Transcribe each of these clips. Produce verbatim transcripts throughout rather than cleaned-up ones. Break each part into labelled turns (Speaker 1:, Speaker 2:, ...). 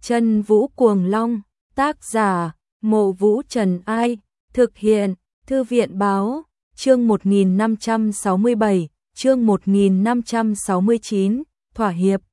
Speaker 1: Chân Vũ Cuồng Long, tác giả, Mộ Vũ Trần Ai, thực hiện, Thư viện Báo, chương một nghìn năm trăm sáu mươi bảy, chương một nghìn năm trăm sáu mươi chín, thỏa hiệp.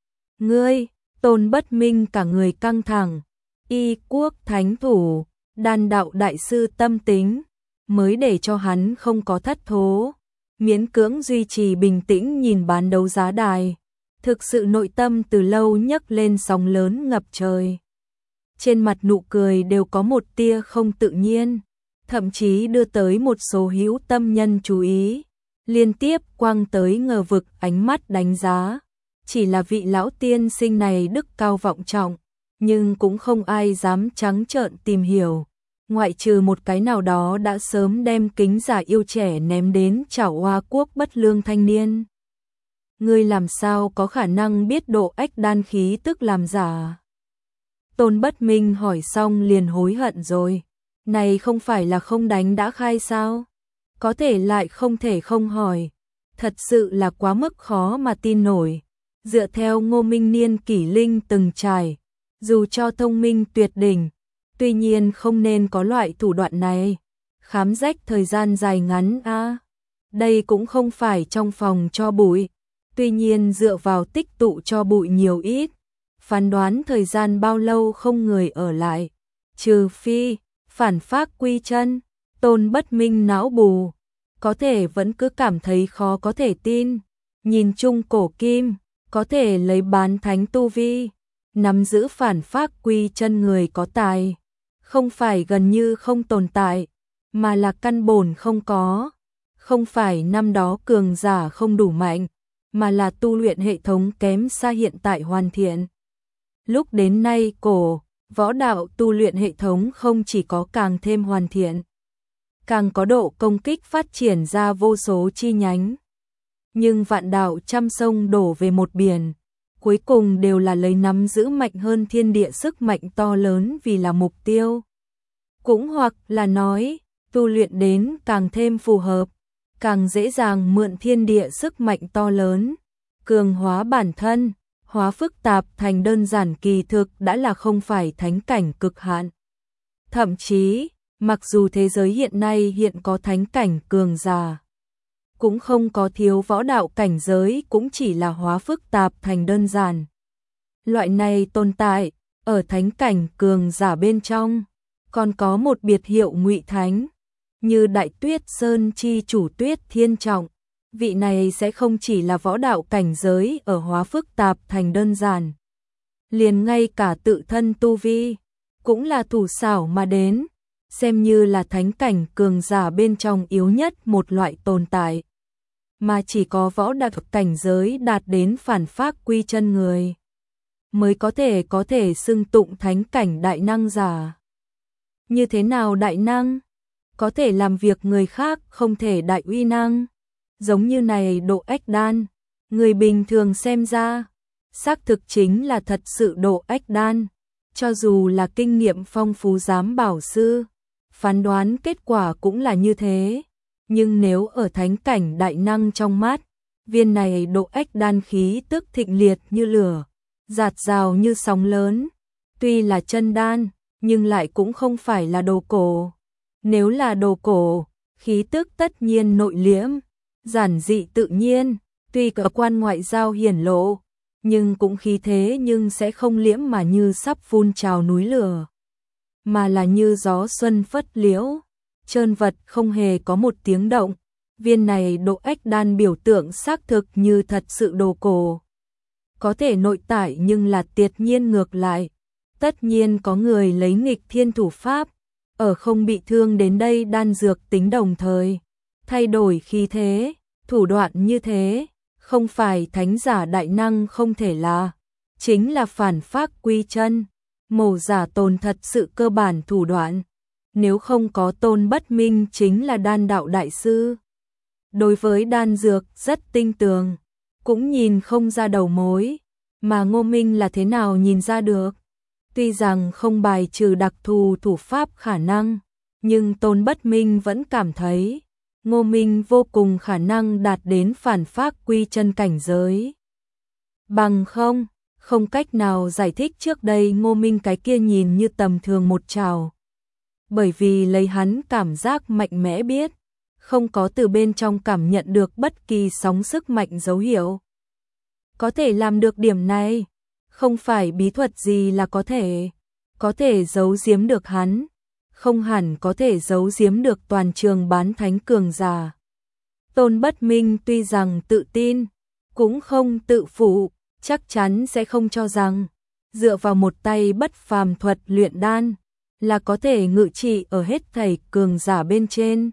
Speaker 1: Ngươi, Tôn Bất Minh cả người căng thẳng, y quốc thánh thủ, đan đạo đại sư tâm tính, mới để cho hắn không có thất thố, miễn cưỡng duy trì bình tĩnh nhìn bán đấu giá đài. Thực sự nội tâm từ lâu nhấc lên sóng lớn ngập trời. Trên mặt nụ cười đều có một tia không tự nhiên, thậm chí đưa tới một số hữu tâm nhân chú ý, liên tiếp quăng tới ngờ vực ánh mắt đánh giá. Chỉ là vị lão tiên sinh này đức cao vọng trọng, nhưng cũng không ai dám trắng trợn tìm hiểu, ngoại trừ một cái nào đó đã sớm đem kính giả yêu trẻ ném đến chảo Hoa Quốc bất lương thanh niên. Ngươi làm sao có khả năng biết độ ách đan khí tức làm giả? Tôn Bất Minh hỏi xong liền hối hận rồi. Này không phải là không đánh đã khai sao? Có thể lại không thể không hỏi. Thật sự là quá mức khó mà tin nổi. Dựa theo Ngô Minh Niên kỷ linh từng trải, dù cho thông minh tuyệt đỉnh, tuy nhiên không nên có loại thủ đoạn này. Khám rách thời gian dài ngắn a, à, đây cũng không phải trong phòng cho bụi. Tuy nhiên dựa vào tích tụ cho bụi nhiều ít, phán đoán thời gian bao lâu không người ở lại, trừ phi phản phác quy chân. Tôn Bất Minh não bù, có thể vẫn cứ cảm thấy khó có thể tin. Nhìn chung cổ kim, có thể lấy bán thánh tu vi, nắm giữ phản phác quy chân người có tài, không phải gần như không tồn tại, mà là căn bổn không có. Không phải năm đó cường giả không đủ mạnh, mà là tu luyện hệ thống kém xa hiện tại hoàn thiện. Lúc đến nay cổ, võ đạo tu luyện hệ thống không chỉ có càng thêm hoàn thiện, càng có độ công kích phát triển ra vô số chi nhánh. Nhưng vạn đạo trăm sông đổ về một biển, cuối cùng đều là lấy nắm giữ mạnh hơn thiên địa sức mạnh to lớn vì là mục tiêu. Cũng hoặc là nói, tu luyện đến càng thêm phù hợp, càng dễ dàng mượn thiên địa sức mạnh to lớn, cường hóa bản thân, hóa phức tạp thành đơn giản, kỳ thực đã là không phải thánh cảnh cực hạn. Thậm chí, mặc dù thế giới hiện nay hiện có thánh cảnh cường giả, cũng không có thiếu võ đạo cảnh giới, cũng chỉ là hóa phức tạp thành đơn giản. Loại này tồn tại, ở thánh cảnh cường giả bên trong, còn có một biệt hiệu ngụy thánh, như Đại Tuyết Sơn chi chủ Tuyết Thiên Trọng, vị này sẽ không chỉ là võ đạo cảnh giới ở hóa phức tạp thành đơn giản, liền ngay cả tự thân tu vi cũng là thủ xảo mà đến, xem như là thánh cảnh cường giả bên trong yếu nhất một loại tồn tại, mà chỉ có võ đạo cảnh giới đạt đến phản phác quy chân người mới có thể có thể xưng tụng thánh cảnh đại năng giả. Như thế nào đại năng? Có thể làm việc người khác không thể đại uy năng, giống như này độ ách đan, người bình thường xem ra, xác thực chính là thật sự độ ách đan, cho dù là kinh nghiệm phong phú giám bảo sư, phán đoán kết quả cũng là như thế, nhưng nếu ở thánh cảnh đại năng trong mắt, viên này độ ách đan khí tức thịnh liệt như lửa, dạt dào như sóng lớn, tuy là chân đan, nhưng lại cũng không phải là đồ cổ. Nếu là đồ cổ, khí tức tất nhiên nội liễm, giản dị tự nhiên, tuy có quan ngoại giao hiển lộ, nhưng cũng khí thế nhưng sẽ không liễm mà như sắp phun trào núi lửa, mà là như gió xuân phất liễu, trơn vật không hề có một tiếng động. Viên này độ ách đan biểu tượng xác thực như thật sự đồ cổ, có thể nội tại nhưng là tuyệt nhiên ngược lại. Tất nhiên có người lấy nghịch thiên thủ pháp, ở không bị thương đến đây đan dược tính đồng thời thay đổi khí thế, thủ đoạn như thế, không phải thánh giả đại năng không thể là, chính là phản phác quy chân, mổ giả tồn thật sự cơ bản thủ đoạn. Nếu không có Tôn Bất Minh chính là đan đạo đại sư, đối với đan dược rất tinh tường, cũng nhìn không ra đầu mối, mà Ngô Minh là thế nào nhìn ra được? Tuy rằng không bài trừ đặc thù thủ pháp khả năng, nhưng Tôn Bất Minh vẫn cảm thấy Ngô Minh vô cùng khả năng đạt đến phản phác quy chân cảnh giới. Bằng không, Không cách nào giải thích trước đây Ngô Minh cái kia nhìn như tầm thường một trào. Bởi vì lấy hắn cảm giác mạnh mẽ biết, không có từ bên trong cảm nhận được bất kỳ sóng sức mạnh dấu hiệu. Có thể làm được điểm này, không phải bí thuật gì là có thể, có thể giấu giếm được hắn, không hẳn có thể giấu giếm được toàn trường bán thánh cường giả. Tôn Bất Minh tuy rằng tự tin, cũng không tự phụ, chắc chắn sẽ không cho rằng dựa vào một tay bất phàm thuật luyện đan là có thể ngự trị ở hết thảy cường giả bên trên.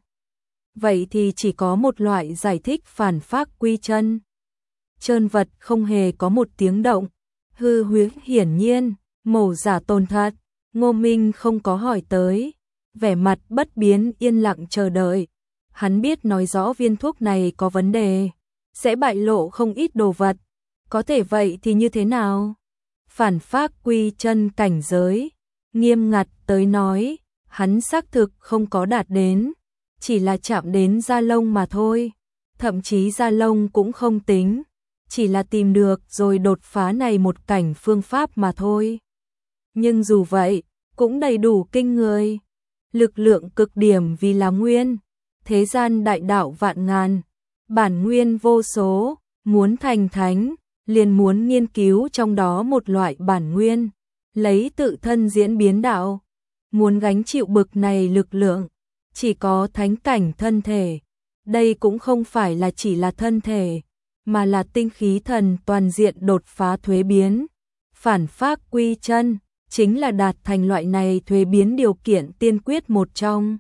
Speaker 1: Vậy thì chỉ có một loại giải thích phản phác quy chân. Trơn vật không hề có một tiếng động, hư huyễn hiển nhiên, mổ giả tồn thật. Ngô Minh không có hỏi tới, vẻ mặt bất biến yên lặng chờ đợi. Hắn biết nói rõ viên thuốc này có vấn đề, sẽ bại lộ không ít đồ vật. Có thể vậy thì như thế nào? Phản phác quy chân cảnh giới, nghiêm ngặt tới nói, hắn xác thực không có đạt đến, chỉ là chạm đến da lông mà thôi. Thậm chí da lông cũng không tính, chỉ là tìm được rồi đột phá này một cảnh phương pháp mà thôi. Nhưng dù vậy, cũng đầy đủ kinh người. Lực lượng cực điểm vì là nguyên, thế gian đại đạo vạn ngàn, bản nguyên vô số, muốn thành thánh, liền muốn nghiên cứu trong đó một loại bản nguyên, lấy tự thân diễn biến đạo. Muốn gánh chịu bực này lực lượng, chỉ có thánh cảnh thân thể. Đây cũng không phải là chỉ là thân thể, mà là tinh khí thần toàn diện đột phá thuế biến. Phản phác quy chân, chính là đạt thành loại này thuế biến điều kiện tiên quyết một trong.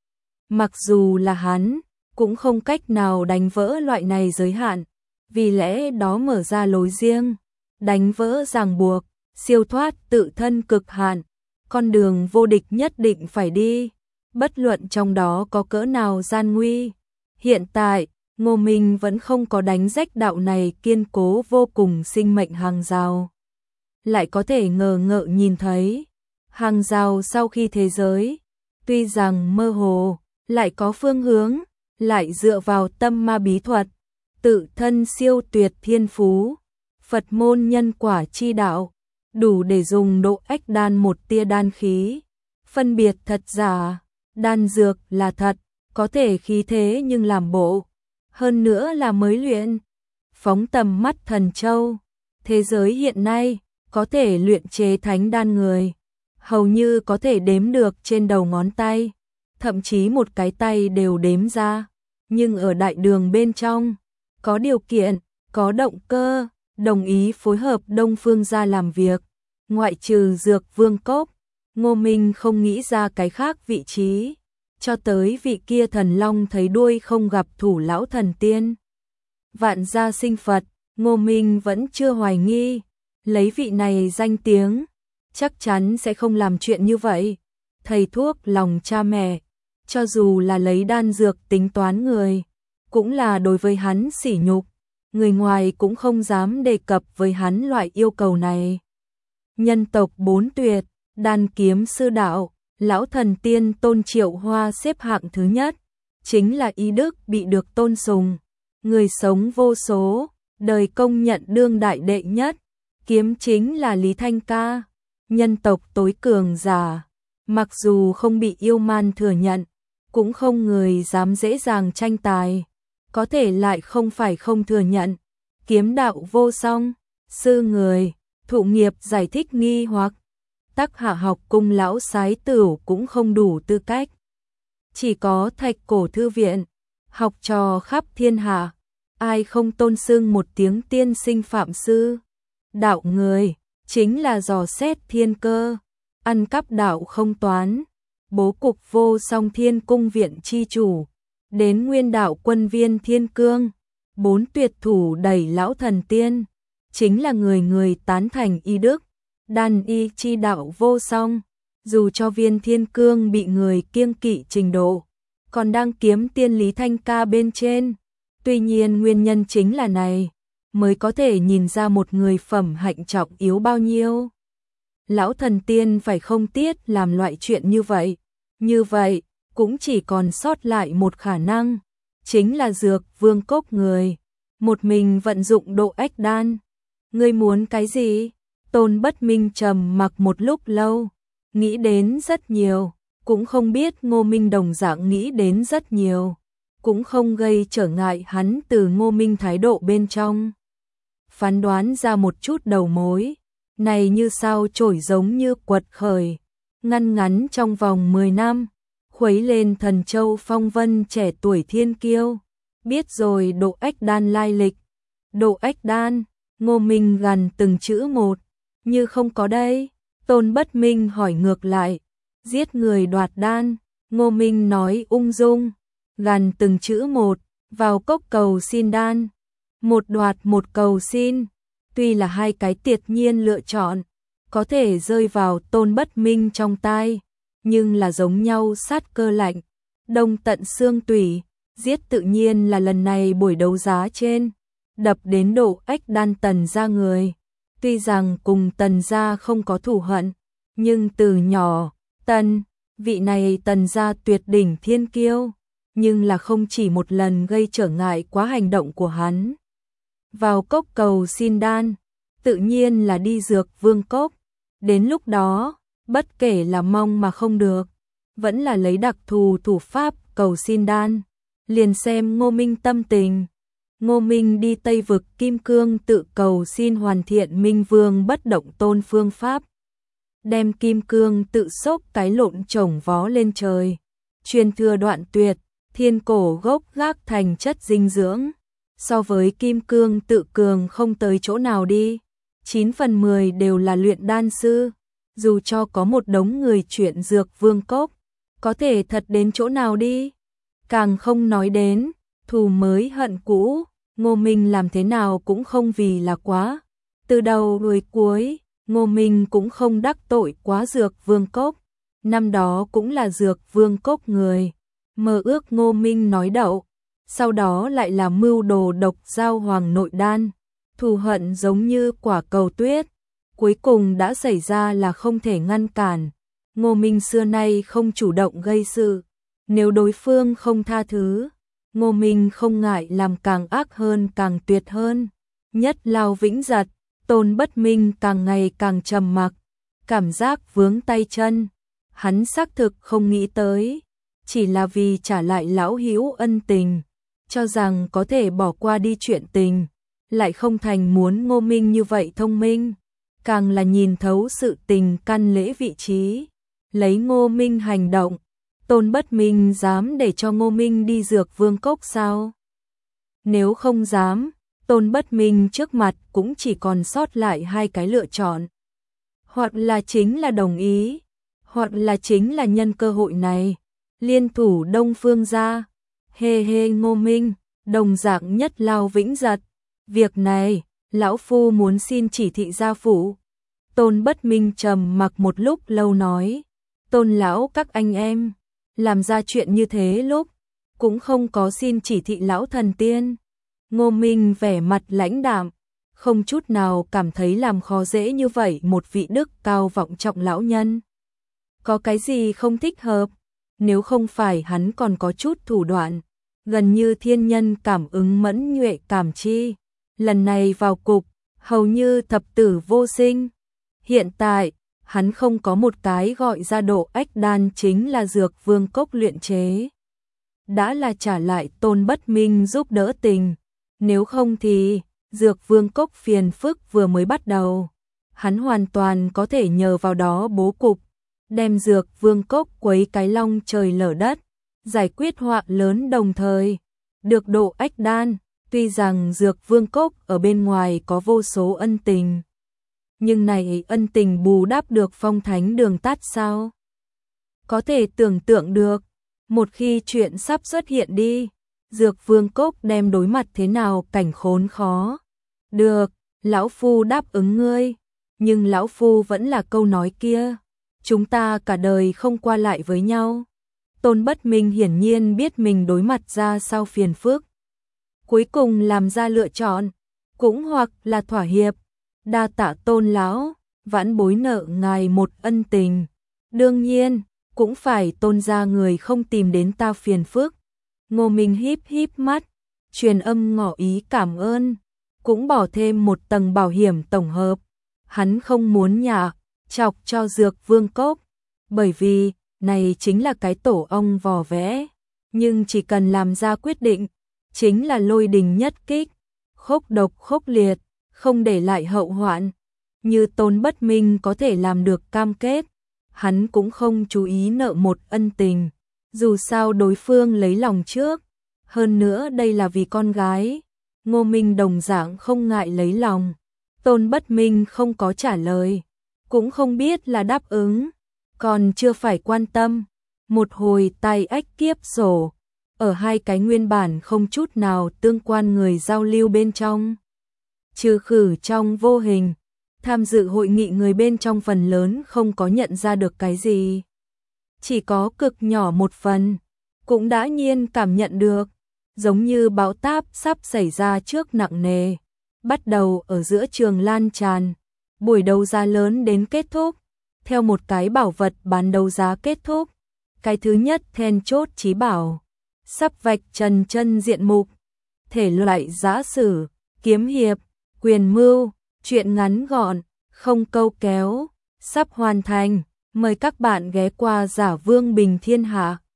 Speaker 1: Mặc dù là hắn, cũng không cách nào đánh vỡ loại này giới hạn, vì lẽ đó mở ra lối riêng, đánh vỡ ràng buộc, siêu thoát tự thân cực hạn, con đường vô địch nhất định phải đi, bất luận trong đó có cỡ nào gian nguy. Hiện tại, Ngô Minh vẫn không có đánh rách đạo này kiên cố vô cùng sinh mệnh hàng rào. Lại có thể ngờ ngợ nhìn thấy, hàng rào sau khi thế giới, tuy rằng mơ hồ, lại có phương hướng, lại dựa vào tâm ma bí thuật, tự thân siêu tuyệt thiên phú, Phật môn nhân quả chi đạo, đủ để dùng độ ách đan một tia đan khí, phân biệt thật giả, đan dược là thật, có thể khí thế nhưng làm bộ, hơn nữa là mới luyện. Phóng tầm mắt thần châu, thế giới hiện nay, có thể luyện chế thánh đan người, hầu như có thể đếm được trên đầu ngón tay, thậm chí một cái tay đều đếm ra. Nhưng ở đại đường bên trong, có điều kiện, có động cơ, đồng ý phối hợp Đông Phương gia làm việc, ngoại trừ Dược Vương Cốc, Ngô Minh không nghĩ ra cái khác vị trí, cho tới vị kia thần long thấy đuôi không gặp thủ lão thần tiên. Vạn gia sinh Phật, Ngô Minh vẫn chưa hoài nghi, lấy vị này danh tiếng, chắc chắn sẽ không làm chuyện như vậy. Thầy thuốc lòng cha mẹ, cho dù là lấy đan dược tính toán người, cũng là đối với hắn sỉ nhục, người ngoài cũng không dám đề cập với hắn loại yêu cầu này. Nhân tộc bốn tuyệt, đan kiếm sư đạo, lão thần tiên Tôn Triệu Hoa xếp hạng thứ nhất, chính là ý đức bị được tôn sùng, người sống vô số, đời công nhận đương đại đệ nhất, kiếm chính là Lý Thanh Ca, nhân tộc tối cường giả, mặc dù không bị yêu man thừa nhận, cũng không người dám dễ dàng tranh tài, có thể lại không phải không thừa nhận, kiếm đạo vô song, sư người, thụ nghiệp giải thích nghi hoặc, Tắc Hạ học cung lão sái tửu cũng không đủ tư cách. Chỉ có Thạch Cổ thư viện, học trò khắp thiên hạ, ai không tôn xưng một tiếng tiên sinh phạm sư. Đạo người, chính là dò xét thiên cơ, ăn cắp đạo không toán, bố cục vô song thiên cung viện chi chủ, đến nguyên đạo quân viên thiên cương, bốn tuyệt thủ đẩy lão thần tiên, chính là người người tán thành y đức, đan y chi đạo vô song, dù cho viên thiên cương bị người kiêng kỵ trình độ, còn đang kiếm tiên Lý Thanh Ca bên trên. Tuy nhiên nguyên nhân chính là này, mới có thể nhìn ra một người phẩm hạnh trọng yếu bao nhiêu. Lão thần tiên phải không tiết làm loại chuyện như vậy, như vậy cũng chỉ còn sót lại một khả năng, chính là Dược Vương Cốc người, một mình vận dụng độ ách đan. Ngươi muốn cái gì? Tôn Bất Minh trầm mặc một lúc lâu, nghĩ đến rất nhiều, cũng không biết Ngô Minh đồng dạng nghĩ đến rất nhiều, cũng không gây trở ngại hắn từ Ngô Minh thái độ bên trong. Phán đoán ra một chút đầu mối, này như sao chổi giống như quật khởi, ngăn ngắn trong vòng mười năm, khuấy lên Thần Châu phong vân trẻ tuổi thiên kiêu. Biết rồi Độ Ách Đan lai lịch. Độ Ách Đan, Ngô Minh gằn từng chữ một, như không có đây. Tôn Bất Minh hỏi ngược lại, giết người đoạt đan. Ngô Minh nói ung dung, gằn từng chữ một, vào cốc cầu xin đan. Một đoạt một cầu xin, tuy là hai cái tuyệt nhiên lựa chọn, có thể rơi vào Tôn Bất Minh trong tai, nhưng là giống nhau sát cơ lạnh, đông tận xương tủy. Giết tự nhiên là lần này buổi đấu giá trên, đập đến Độ Ách Đan Tần gia người. Tuy rằng cùng Tần gia không có thù hận, nhưng từ nhỏ, Tần, vị này Tần gia tuyệt đỉnh thiên kiêu, nhưng là không chỉ một lần gây trở ngại quá hành động của hắn. Vào cốc cầu xin đan, tự nhiên là đi dược vương cốc. Đến lúc đó, bất kể là mong mà không được, vẫn là lấy đặc thù thủ pháp cầu xin đan. Liền xem Ngô Minh tâm tình. Ngô Minh đi Tây vực Kim Cương tự cầu xin hoàn thiện Minh Vương bất động tôn phương pháp. Đem Kim Cương tự xốc cái lộn chồng vó lên trời. Truyền thừa đoạn tuyệt, thiên cổ gốc gác thành chất dinh dưỡng. So với Kim Cương tự cường không tới chỗ nào đi. chín phần mười đều là luyện đan sư. Dù cho có một đống người chuyện dược vương cốc, có thể thật đến chỗ nào đi. Càng không nói đến, thù mới hận cũ, Ngô Minh làm thế nào cũng không vì là quá. Từ đầu đuôi cuối, Ngô Minh cũng không đắc tội quá dược vương cốc. Năm đó cũng là dược vương cốc người. Mơ ước Ngô Minh nói đậu. Sau đó lại là mưu đồ độc giao hoàng nội đan. Thù hận giống như quả cầu tuyết. Cuối cùng đã xảy ra là không thể ngăn cản. Ngô Minh xưa nay không chủ động gây sự. Nếu đối phương không tha thứ, Ngô Minh không ngại làm càng ác hơn càng tuyệt hơn. Nhất lao vĩnh giật, Tôn Bất Minh càng ngày càng trầm mặc, cảm giác vướng tay chân. Hắn xác thực không nghĩ tới, chỉ là vì trả lại lão hữu ân tình, cho rằng có thể bỏ qua đi chuyện tình, lại không thành muốn Ngô Minh như vậy thông minh, càng là nhìn thấu sự tình căn lễ vị trí, lấy Ngô Minh hành động. Tôn Bất Minh dám để cho Ngô Minh đi dược vương cốc sao? Nếu không dám, Tôn Bất Minh trước mặt cũng chỉ còn sót lại hai cái lựa chọn. Hoặc là chính là đồng ý, hoặc là chính là nhân cơ hội này, liên thủ Đông Phương gia. Hê hê Ngô Minh, đồng dạng nhất lao vĩnh giật. Việc này, lão phu muốn xin chỉ thị gia phủ. Tôn Bất Minh trầm mặc một lúc lâu nói, Tôn lão các anh em, làm ra chuyện như thế lúc, cũng không có xin chỉ thị lão thần tiên. Ngô Minh vẻ mặt lãnh đạm, không chút nào cảm thấy làm khó dễ như vậy một vị đức cao vọng trọng lão nhân. Có cái gì không thích hợp, nếu không phải hắn còn có chút thủ đoạn, gần như thiên nhân cảm ứng mẫn nhuệ cảm chi. Lần này vào cục, hầu như thập tử vô sinh. Hiện tại, hắn không có một cái gọi ra Độ Ách Đan chính là dược vương cốc luyện chế. Đã là trả lại Tôn Bất Minh giúp đỡ tình. Nếu không thì, dược vương cốc phiền phức vừa mới bắt đầu. Hắn hoàn toàn có thể nhờ vào đó bố cục, đem dược vương cốc quấy cái long trời lở đất, giải quyết họa lớn đồng thời. Được Độ Ách Đan, tuy rằng dược vương cốc ở bên ngoài có vô số ân tình, nhưng này ân tình bù đắp được phong thánh đường tắt sao? Có thể tưởng tượng được, một khi chuyện sắp xuất hiện đi, dược vương cốc đem đối mặt thế nào cảnh khốn khó. Được, lão phu đáp ứng ngươi, nhưng lão phu vẫn là câu nói kia, chúng ta cả đời không qua lại với nhau. Tôn Bất Minh hiển nhiên biết mình đối mặt ra sao phiền phức. Cuối cùng làm ra lựa chọn, cũng hoặc là thỏa hiệp. Đa tạ Tôn lão, vãn bối nợ ngài một ân tình. Đương nhiên, cũng phải Tôn gia người không tìm đến ta phiền phức. Ngô Minh híp híp mắt, truyền âm ngỏ ý cảm ơn, cũng bỏ thêm một tầng bảo hiểm tổng hợp. hắn không muốn nhả chọc cho Dược Vương Cốc, bởi vì này chính là cái tổ ong vò vẽ, nhưng chỉ cần làm ra quyết định, chính là lôi đình nhất kích, khốc độc khốc liệt, không để lại hậu hoạn. Như Tôn Bất Minh có thể làm được cam kết, hắn cũng không chú ý nợ một ân tình, dù sao đối phương lấy lòng trước, hơn nữa đây là vì con gái. Ngô Minh đồng dạng không ngại lấy lòng. Tôn Bất Minh không có trả lời, cũng không biết là đáp ứng, còn chưa phải quan tâm. Một hồi tay ách kiếp sổ, ở hai cái nguyên bản không chút nào tương quan người giao lưu bên trong. Trừ khử trong vô hình, tham dự hội nghị người bên trong phần lớn không có nhận ra được cái gì. Chỉ có cực nhỏ một phần, cũng đã nhiên cảm nhận được, giống như bão táp sắp xảy ra trước nặng nề, bắt đầu ở giữa trường lan tràn, buổi đấu giá lớn đến kết thúc, theo một cái bảo vật bán đấu giá kết thúc, cái thứ nhất then chốt chí bảo, sắp vạch trần chân diện mục, thể loại giã sử, kiếm hiệp, quyền mưu, truyện ngắn gọn, không câu kéo, sắp hoàn thành, mời các bạn ghé qua Giả Vương Bình Thiên Hạ.